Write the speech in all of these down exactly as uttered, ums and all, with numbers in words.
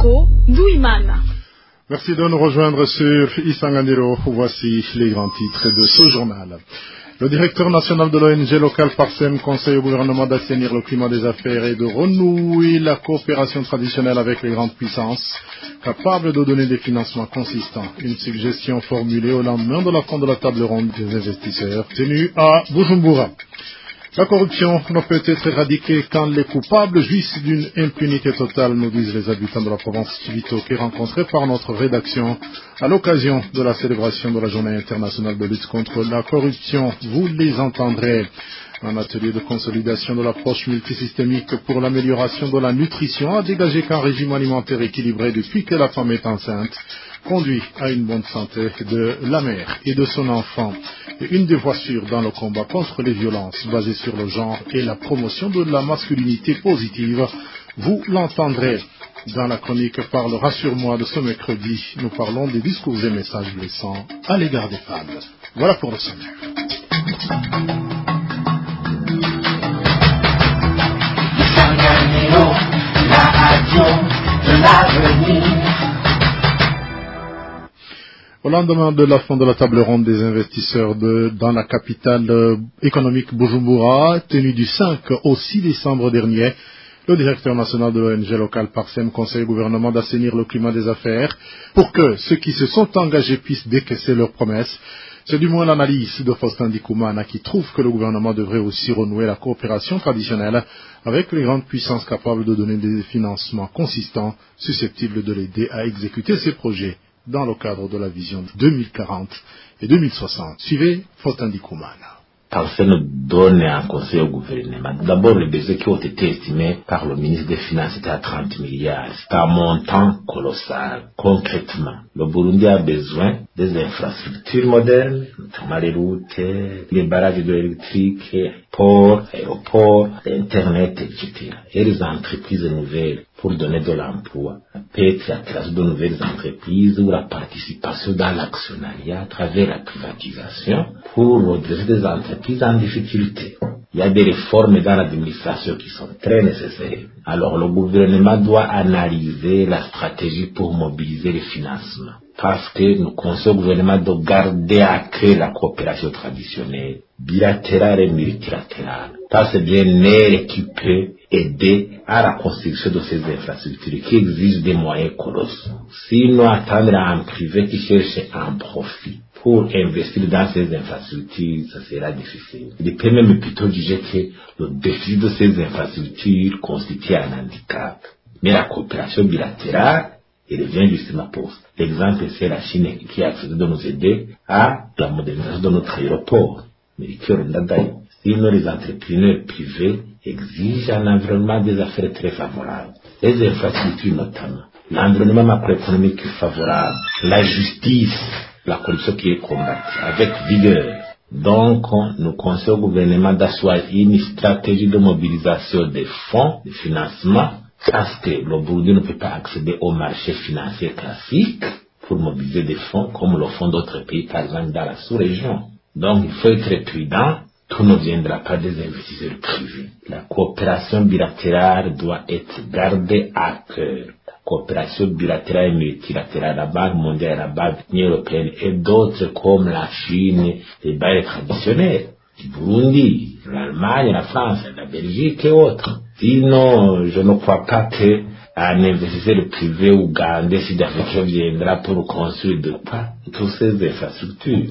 Bosco Douimana. Merci de nous rejoindre sur Isangandiro. Voici les grands titres de ce journal. Le directeur national de l'O N G local Parsem conseille au gouvernement d'assainir le climat des affaires et de renouer la coopération traditionnelle avec les grandes puissances, capables de donner des financements consistants. Une suggestion formulée au lendemain de la fin de la table ronde des investisseurs tenue à Bujumbura. La corruption ne peut être éradiquée quand les coupables jouissent d'une impunité totale, nous disent les habitants de la province Chibitoke rencontrés par notre rédaction à l'occasion de la célébration de la Journée internationale de lutte contre la corruption. Vous les entendrez. Un atelier de consolidation de l'approche multisystémique pour l'amélioration de la nutrition a dégagé qu'un régime alimentaire équilibré depuis que la femme est enceinte conduit à une bonne santé de la mère et de son enfant. Et une des voies sûres dans le combat contre les violences basées sur le genre et la promotion de la masculinité positive, vous l'entendrez. Dans la chronique Parle Rassure-moi de ce mercredi, nous parlons des discours et messages blessants à l'égard des femmes. Voilà pour le sommaire. La radio de l'avenir. Au lendemain de la fin de la table ronde des investisseurs de, dans la capitale euh, économique Bujumbura, tenue du cinq au six décembre dernier, le directeur national de l'O N G local Parsem conseille au gouvernement d'assainir le climat des affaires pour que ceux qui se sont engagés puissent décaisser leurs promesses. C'est du moins l'analyse de Faustin Ndikoumana qui trouve que le gouvernement devrait aussi renouer la coopération traditionnelle avec les grandes puissances capables de donner des financements consistants susceptibles de l'aider à exécuter ses projets dans le cadre de la vision deux mille quarante et deux mille soixante. Suivez Faustin Ndikoumana. Parsem donne un conseil au gouvernement. D'abord, les besoins qui ont été estimés par le ministre des Finances étaient à trente milliards. C'est un montant colossal. Concrètement, le Burundi a besoin des infrastructures modernes, notamment les routes, les barrages hydroélectriques, ports, aéroports, Internet, et cetera. Et les entreprises nouvelles pour donner de l'emploi. Peut-être la création de nouvelles entreprises ou la participation dans l'actionnariat à travers la privatisation pour redresser des entreprises en difficulté. Il y a des réformes dans l'administration qui sont très nécessaires. Alors le gouvernement doit analyser la stratégie pour mobiliser les financements. Parce que nous conseillons au gouvernement de garder à cœur la coopération traditionnelle, bilatérale et multilatérale. Ça c'est bien elle qui peut aider à la construction de ces infrastructures qui exigent des moyens colossaux. Sinon, attendre à un privé qui cherche un profit pour investir dans ces infrastructures, ça sera difficile. Il peut même plutôt juger que le déficit de ces infrastructures constitue un handicap. Mais la coopération bilatérale, elle vient justement pour ça. L'exemple, c'est la Chine qui a accepté de nous aider à la modernisation de notre aéroport. Mais sinon, les entrepreneurs privés exigent un environnement des affaires très favorable. Les infrastructures notamment. L'environnement macroéconomique favorable. La justice. La corruption qui est combattue avec vigueur. Donc, nous conseillons au gouvernement d'asseoir une stratégie de mobilisation des fonds, de financement, parce que le Burundi ne peut pas accéder au marché financier classique pour mobiliser des fonds comme le font d'autres pays, par exemple dans la sous-région. Donc, il faut être prudent. Tout ne viendra pas des investisseurs privés. La coopération bilatérale doit être gardée à cœur. La coopération bilatérale et multilatérale, la Banque mondiale, la Banque européenne et d'autres comme la Chine, les banques traditionnelles, du Burundi, l'Allemagne, la France, la Belgique et autres. Sinon, je ne crois pas que un investisseur privé ougandais sud-africain viendra pour construire de quoi toutes ces infrastructures.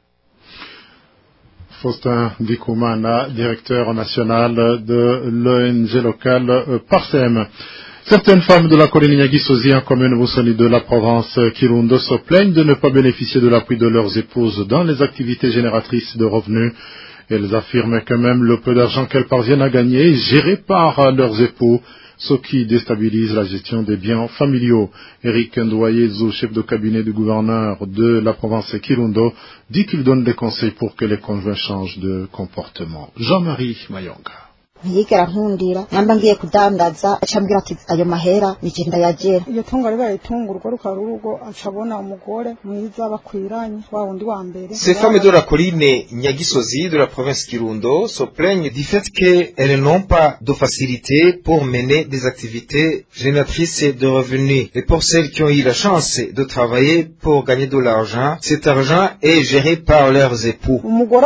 Faustin Ndikoumana, directeur national de l'O N G local euh, Parsem. Certaines femmes de la colonie Nyagisozi en commune Busoni de la province Kirundo se plaignent de ne pas bénéficier de l'appui de leurs épouses dans les activités génératrices de revenus. Elles affirment que même le peu d'argent qu'elles parviennent à gagner est géré par leurs époux, ce qui déstabilise la gestion des biens familiaux. Eric Ndouayezo, chef de cabinet du gouverneur de la province Kirundo, dit qu'il donne des conseils pour que les conjoints changent de comportement. Jean-Marie Mayonga. ntiyigera nkundira namba ngiye kudandaza acambwira ati ayo mahera nije ndayagera iyo tungo ribaye tungo urugo rukaba urugo acabona umugore mwiza bakwiranye wa wundi wa mbere. Ces femmes de la colline Nyagisozi de la province Kirundo se plaignent du fait qu'elles n'ont pas de facilité pour mener des activités génératrices de revenus. Et pour celles qui ont eu la chance de travailler pour gagner de l'argent, cet argent est géré par leurs époux.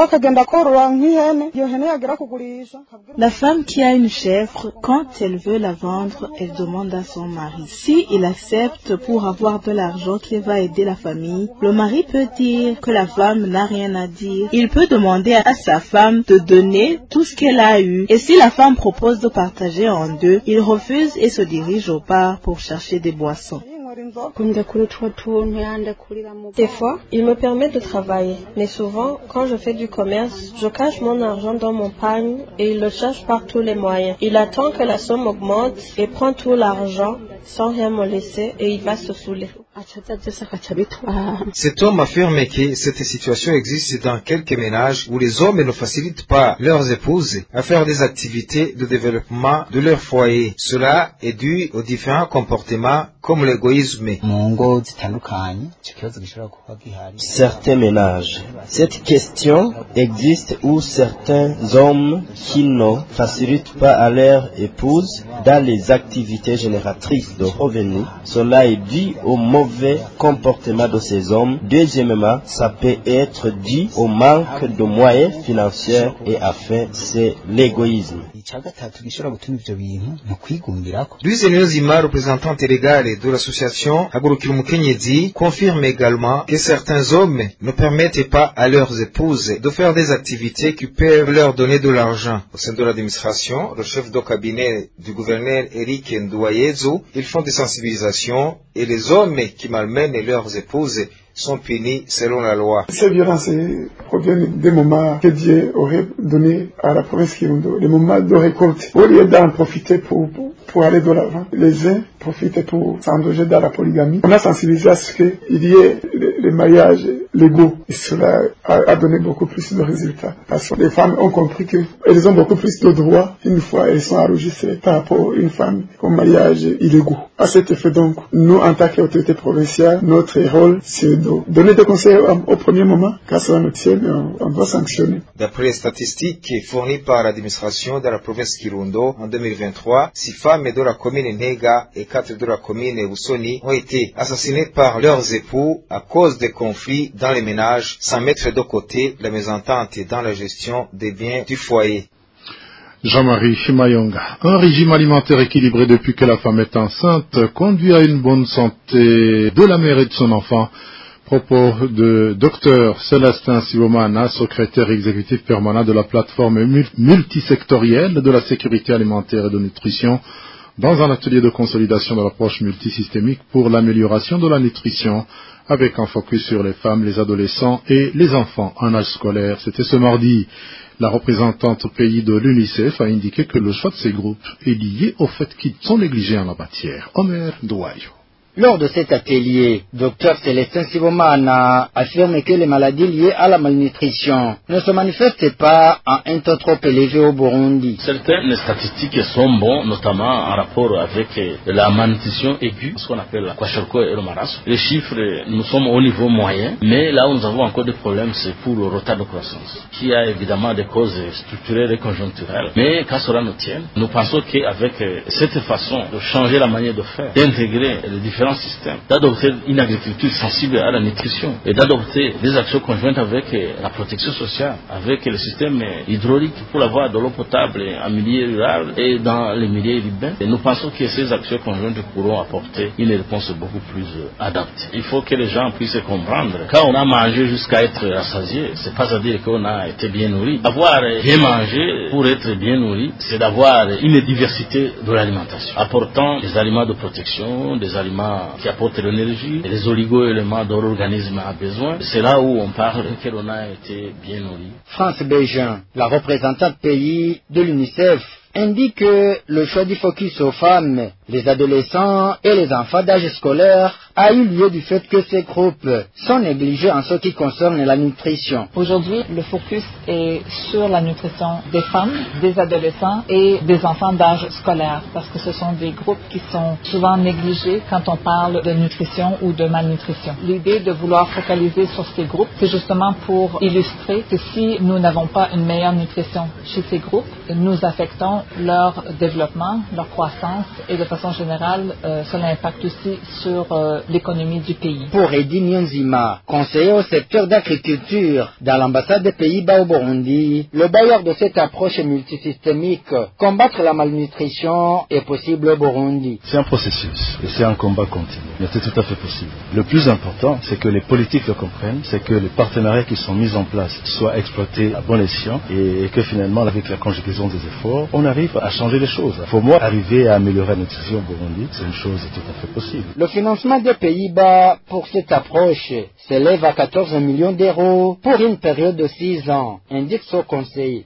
La femme qui a une chèvre, quand elle veut la vendre, elle demande à son mari. Si il accepte pour avoir de l'argent qui va aider la famille, le mari peut dire que la femme n'a rien à dire. Il peut demander à sa femme de donner tout ce qu'elle a eu. Et si la femme propose de partager en deux, il refuse et se dirige au bar pour chercher des boissons. Des fois, il me permet de travailler, mais souvent, quand je fais du commerce, je cache mon argent dans mon panier et il le cherche par tous les moyens. Il attend que la somme augmente et prend tout l'argent sans rien me laisser et il va se saouler. Cet homme affirme que cette situation existe dans quelques ménages où les hommes ne facilitent pas leurs épouses à faire des activités de développement de leur foyer. Cela est dû aux différents comportements comme l'égoïsme. Certains ménages. Cette question existe où certains hommes qui ne facilitent pas à leur épouse dans les activités génératrices de revenus. Cela est dû au mauvais comportement de ces hommes. Deuxièmement, ça peut être dû au manque de moyens financiers et enfin, c'est l'égoïsme. Louise Niyonzima, représentante légale de l'association Hagurukira Umukenyezi, confirme également que certains hommes ne permettent pas à leurs épouses de faire des activités qui peuvent leur donner de l'argent. Au sein de l'administration, le chef de cabinet du gouverneur Eric Ndouayezu, ils font des sensibilisations et les hommes qui malmènent leurs épouses sont punis selon la loi. Ces violences proviennent des moments que Dieu aurait donné à la province Kirundo, les moments de récolte. Au lieu d'en profiter pour, pour, pour aller de l'avant, les uns profitent pour s'engager dans la polygamie. On a sensibilisé à ce qu'il y ait les mariages légaux et cela a, a donné beaucoup plus de résultats. Parce que les femmes ont compris qu'elles ont beaucoup plus de droits une fois elles sont enregistrées par rapport à une femme au mariage illégaux. À cet effet donc, nous en tant qu'autorité provinciale, notre rôle c'est de donner des conseils au, au premier moment, car cela nous tient, on, on doit sanctionner. D'après les statistiques fournies par l'administration de la province Kirundo en deux mille vingt-trois, six femmes de la commune Nega et quatre de la commune Usoni ont été assassinées par leurs époux à cause des conflits dans les ménages, sans mettre de côté la mésentente dans la gestion des biens du foyer. Jean-Marie Mayonga. Un régime alimentaire équilibré depuis que la femme est enceinte conduit à une bonne santé de la mère et de son enfant. Propos de Docteur Célestin Sibomana, secrétaire exécutif permanent de la plateforme multisectorielle de la sécurité alimentaire et de nutrition, dans un atelier de consolidation de l'approche multisystémique pour l'amélioration de la nutrition, avec un focus sur les femmes, les adolescents et les enfants en âge scolaire. C'était ce mardi. La représentante au pays de l'UNICEF a indiqué que le choix de ces groupes est lié au fait qu'ils sont négligés en la matière. Omer Douayo. Lors de cet atelier, Docteur Célestin Sibomana affirme que les maladies liées à la malnutrition ne se manifestent pas à un taux trop élevé au Burundi. Certaines statistiques sont bonnes, notamment en rapport avec la malnutrition aiguë, ce qu'on appelle la kwashiorkor et le marasme. Les chiffres, nous sommes au niveau moyen, mais là où nous avons encore des problèmes, c'est pour le retard de croissance, qui a évidemment des causes structurelles et conjoncturelles. Mais qu'à cela nous tienne, nous pensons qu'avec cette façon de changer la manière de faire, d'intégrer les différents système, d'adopter une agriculture sensible à la nutrition et d'adopter des actions conjointes avec la protection sociale, avec le système hydraulique pour avoir de l'eau potable en milieu rural et dans les milieux urbains. Et nous pensons que ces actions conjointes pourront apporter une réponse beaucoup plus adaptée. Il faut que les gens puissent comprendre. Quand on a mangé jusqu'à être rassasié, c'est pas à dire qu'on a été bien nourri. Avoir bien mangé pour être bien nourri, c'est d'avoir une diversité de l'alimentation, apportant des aliments de protection, des aliments qui apportent l'énergie, et les oligo-éléments dont l'organisme a besoin. C'est là où on parle que l'on a été bien nourri. France Bégin, la représentante pays de l'UNICEF, indique que le choix du focus aux femmes, les adolescents et les enfants d'âge scolaire a eu lieu du fait que ces groupes sont négligés en ce qui concerne la nutrition. Aujourd'hui, le focus est sur la nutrition des femmes, des adolescents et des enfants d'âge scolaire, parce que ce sont des groupes qui sont souvent négligés quand on parle de nutrition ou de malnutrition. L'idée de vouloir focaliser sur ces groupes, c'est justement pour illustrer que si nous n'avons pas une meilleure nutrition chez ces groupes, nous affectons leur développement, leur croissance et de façon générale, euh, cela impacte aussi sur euh, l'économie du pays. Pour Eddy Nyonzima, conseiller au secteur d'agriculture dans l'ambassade des Pays-Bas au Burundi, le bailleur de cette approche multisystémique, combattre la malnutrition est possible au Burundi. C'est un processus et c'est un combat continu, mais c'est tout à fait possible. Le plus important, c'est que les politiques le comprennent, c'est que les partenariats qui sont mis en place soient exploités à bon escient et que finalement, avec la conjugaison des efforts, on arrive à changer les choses. Pour moi, arriver à améliorer la nutrition au Burundi, c'est une chose tout à fait possible. Le financement des Pays-Bas pour cette approche s'élève à quatorze millions d'euros pour une période de six ans, indique son conseil.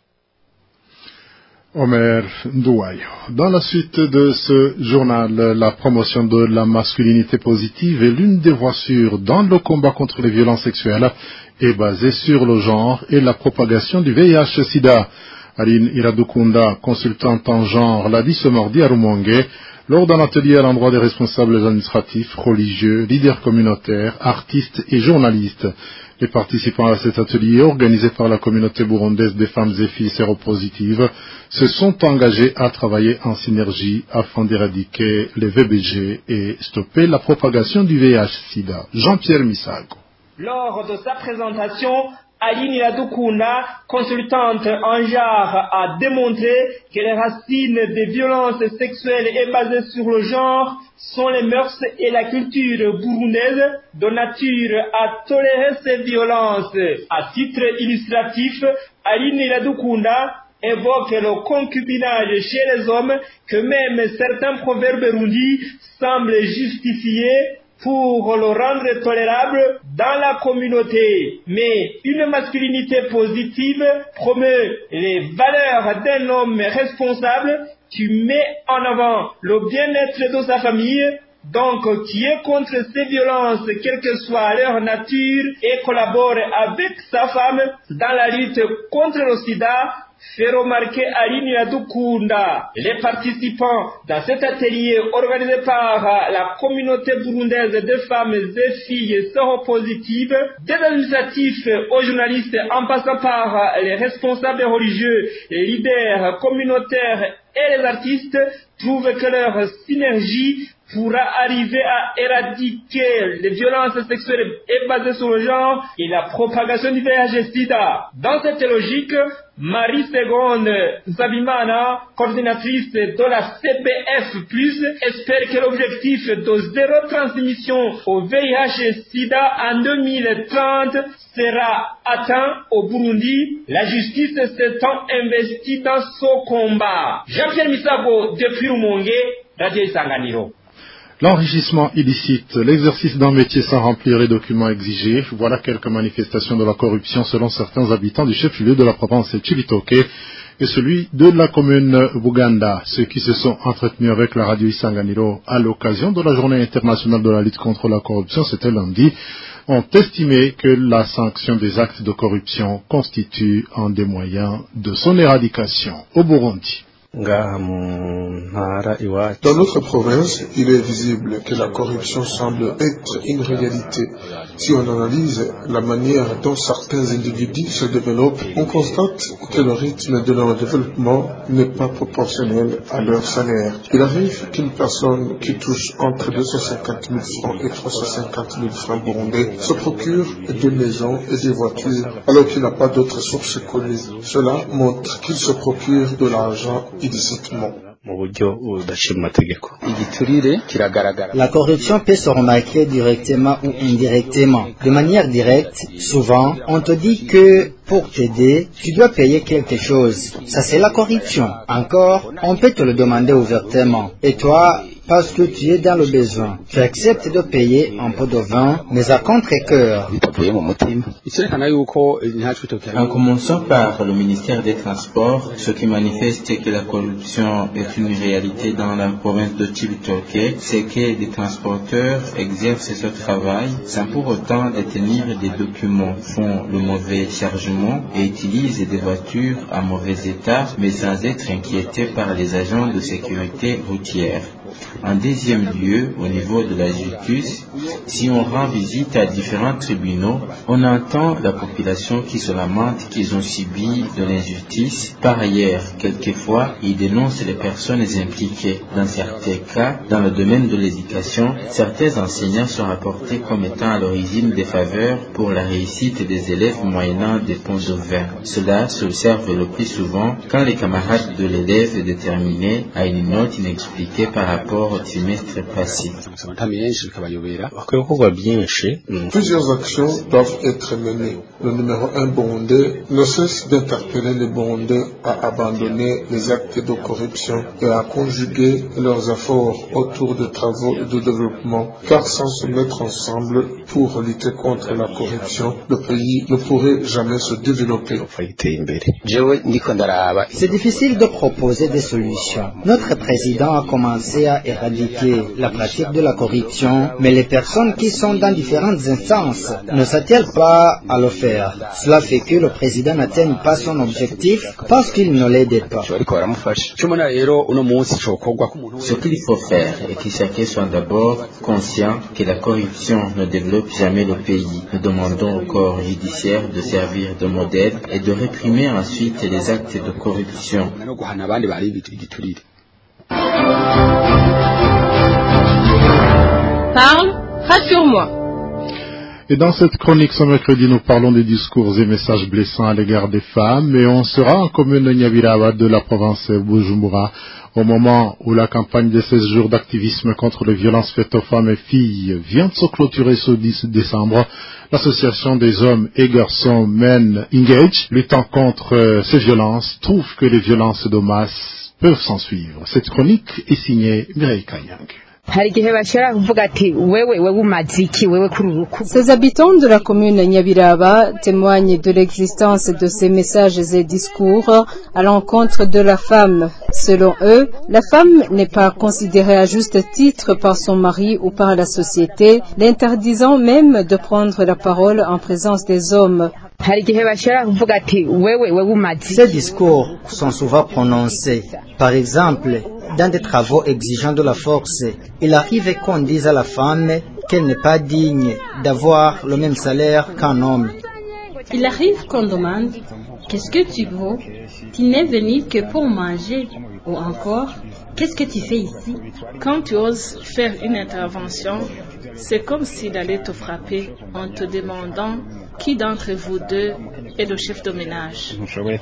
Omer Ndouayo. Dans la suite de ce journal, la promotion de la masculinité positive est l'une des voies sûres dans le combat contre les violences sexuelles et basée sur le genre et la propagation du V I H sida. Aline Iradukunda, consultante en genre, l'a dit ce mardi à Rumongue lors d'un atelier à l'endroit des responsables administratifs, religieux, leaders communautaires, artistes et journalistes. Les participants à cet atelier, organisé par la communauté burundaise des femmes et filles séropositives, se sont engagés à travailler en synergie afin d'éradiquer les V B G et stopper la propagation du V I H sida. Jean-Pierre Misago. Lors de sa présentation, Aline Iradukunda, consultante en genre, a démontré que les racines des violences sexuelles et basées sur le genre sont les mœurs et la culture burundaise de nature à tolérer ces violences. À titre illustratif, Aline Iradukunda évoque le concubinage chez les hommes que même certains proverbes burundis semblent justifier pour le rendre tolérable dans la communauté. Mais une masculinité positive promeut les valeurs d'un homme responsable qui met en avant le bien-être de sa famille, donc qui est contre ces violences, quelle que soit leur nature, et collabore avec sa femme dans la lutte contre le sida, fait remarquer Aline Iradukunda. Les participants dans cet atelier organisé par la communauté burundaise des femmes et filles séropositives, des administratifs aux journalistes en passant par les responsables religieux, les leaders communautaires et les artistes, trouvent que leur synergie pourra arriver à éradiquer les violences sexuelles et basées sur le genre et la propagation du V I H sida. Dans cette logique, Marie Segonde Zabimana, coordinatrice de la C B F plus, espère que l'objectif de zéro transmission au V I H sida en deux mille trente sera atteint au Burundi, la justice s'étant investie dans ce combat. Jean-Pierre Misago, depuis Rumongue, Radio Isanganiro. L'enrichissement illicite, l'exercice d'un métier sans remplir les documents exigés, voilà quelques manifestations de la corruption selon certains habitants du chef-lieu de la province Chibitoke et celui de la commune Buganda. Ceux qui se sont entretenus avec la radio Isanganiro à l'occasion de la journée internationale de la lutte contre la corruption, c'était lundi, ont estimé que la sanction des actes de corruption constitue un des moyens de son éradication au Burundi. Dans notre province, il est visible que la corruption semble être une réalité. Si on analyse la manière dont certains individus se développent, on constate que le rythme de leur développement n'est pas proportionnel à leur salaire. Il arrive qu'une personne qui touche entre deux cent cinquante mille francs et trois cent cinquante mille francs burundais se procure des maisons et des voitures alors qu'il n'a pas d'autres sources connues. Cela montre qu'il se procure de l'argent illicitement. La corruption peut se remarquer directement ou indirectement. De manière directe, souvent, on te dit que pour t'aider, tu dois payer quelque chose. Ça, c'est la corruption. Encore, on peut te le demander ouvertement. Et toi, parce que tu es dans le besoin, tu acceptes de payer un pot de vin, mais à contre-cœur. En commençant par le ministère des Transports, ce qui manifeste que la corruption est une réalité dans la province de Cibitoke, c'est que des transporteurs exercent ce travail sans pour autant détenir des documents, font le mauvais chargement et utilisent des voitures en mauvais état, mais sans être inquiétés par les agents de sécurité routière. En deuxième lieu, au niveau de la justice, si on rend visite à différents tribunaux, on entend la population qui se lamente qu'ils ont subi de l'injustice. Par ailleurs, quelquefois, ils dénoncent les personnes impliquées. Dans certains cas, dans le domaine de l'éducation, certains enseignants sont rapportés comme étant à l'origine des faveurs pour la réussite des élèves moyennant des points de vin. Cela s'observe le plus souvent quand les camarades de l'élève déterminés à une note inexpliquée par rapport au trimestre passé. Plusieurs actions doivent être menées. Le numéro un burundais ne cesse d'interpeller les Burundais à abandonner les actes de corruption et à conjuguer leurs efforts autour des travaux de développement, car sans se mettre ensemble pour lutter contre la corruption, le pays ne pourrait jamais se développer. C'est difficile de proposer des solutions. Notre président a commencé à éradiquer la pratique de la corruption, mais les personnes qui sont dans différentes instances ne s'attellent pas à le faire. Cela fait que le président n'atteigne pas son objectif parce qu'il ne l'aide pas. Ce qu'il faut faire est que chacun soit d'abord conscient que la corruption ne développe jamais le pays. Nous demandons au corps judiciaire de servir de modèle et de réprimer ensuite les actes de corruption. Parle, rassure-moi. Et dans cette chronique ce mercredi, nous parlons des discours et messages blessants à l'égard des femmes, et on sera en commune de Nyabirawa de la province Bujumbura au moment où la campagne de seize jours d'activisme contre les violences faites aux femmes et filles vient de se clôturer ce dix décembre. L'association des hommes et garçons Men Engage, luttant contre euh, ces violences, trouve que les violences de masse peuvent s'en suivre. Cette chronique est signée Mireille Kanyang. Ces habitants de la commune Nyabiraba témoignent de l'existence de ces messages et discours à l'encontre de la femme. Selon eux, la femme n'est pas considérée à juste titre par son mari ou par la société, l'interdisant même de prendre la parole en présence des hommes. Ces discours sont souvent prononcés. Par exemple, dans des travaux exigeant de la force, il arrive qu'on dise à la femme qu'elle n'est pas digne d'avoir le même salaire qu'un homme. Il arrive qu'on demande « Qu'est-ce que tu vaux? Tu n'es venu que pour manger » ou encore « Qu'est-ce que tu fais ici ?» Quand tu oses faire une intervention, c'est comme s'il allait te frapper en te demandant qui d'entre vous deux est le chef de ménage.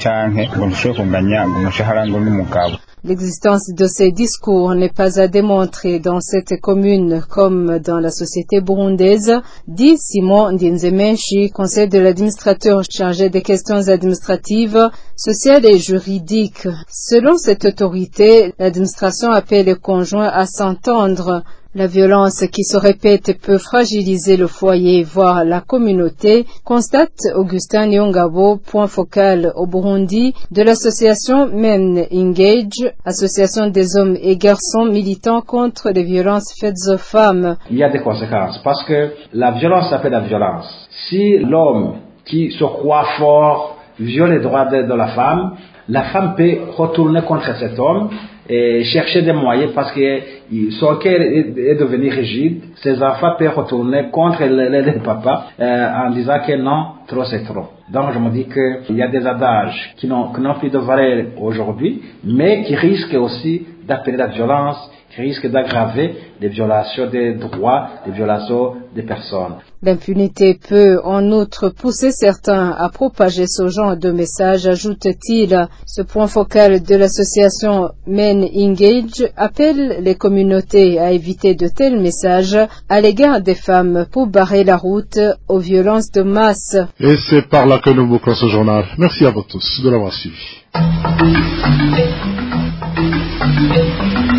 L'existence de ces discours n'est pas à démontrer dans cette commune comme dans la société burundaise, dit Simon Ndinzemenshi, conseiller de l'administrateur chargé des questions administratives, sociales et juridiques. Selon cette autorité, l'administration appelle les conjoints à s'entendre. La violence qui se répète peut fragiliser le foyer, voire la communauté, constate Augustin Nyongabo, point focal au Burundi, de l'association Men Engage, association des hommes et garçons militants contre les violences faites aux femmes. Il y a des conséquences, parce que la violence s'appelle la violence. Si l'homme qui se croit fort viole les droits de, de la femme, la femme peut retourner contre cet homme et chercher des moyens parce que son cœur est, est devenu rigide. Ses enfants peuvent retourner contre le, le, le papa euh, en disant que non, trop c'est trop. Donc je me dis qu'il y a des adages qui n'ont, qui n'ont plus de valeur aujourd'hui, mais qui risquent aussi d'appeler la violence qui risque d'aggraver les violations des droits, les violations des personnes. L'impunité peut en outre pousser certains à propager ce genre de messages, ajoute-t-il. Ce point focal de l'association Men Engage appelle les communautés à éviter de tels messages à l'égard des femmes pour barrer la route aux violences de masse. Et c'est par là que nous bouclons ce journal. Merci à vous tous de l'avoir suivi.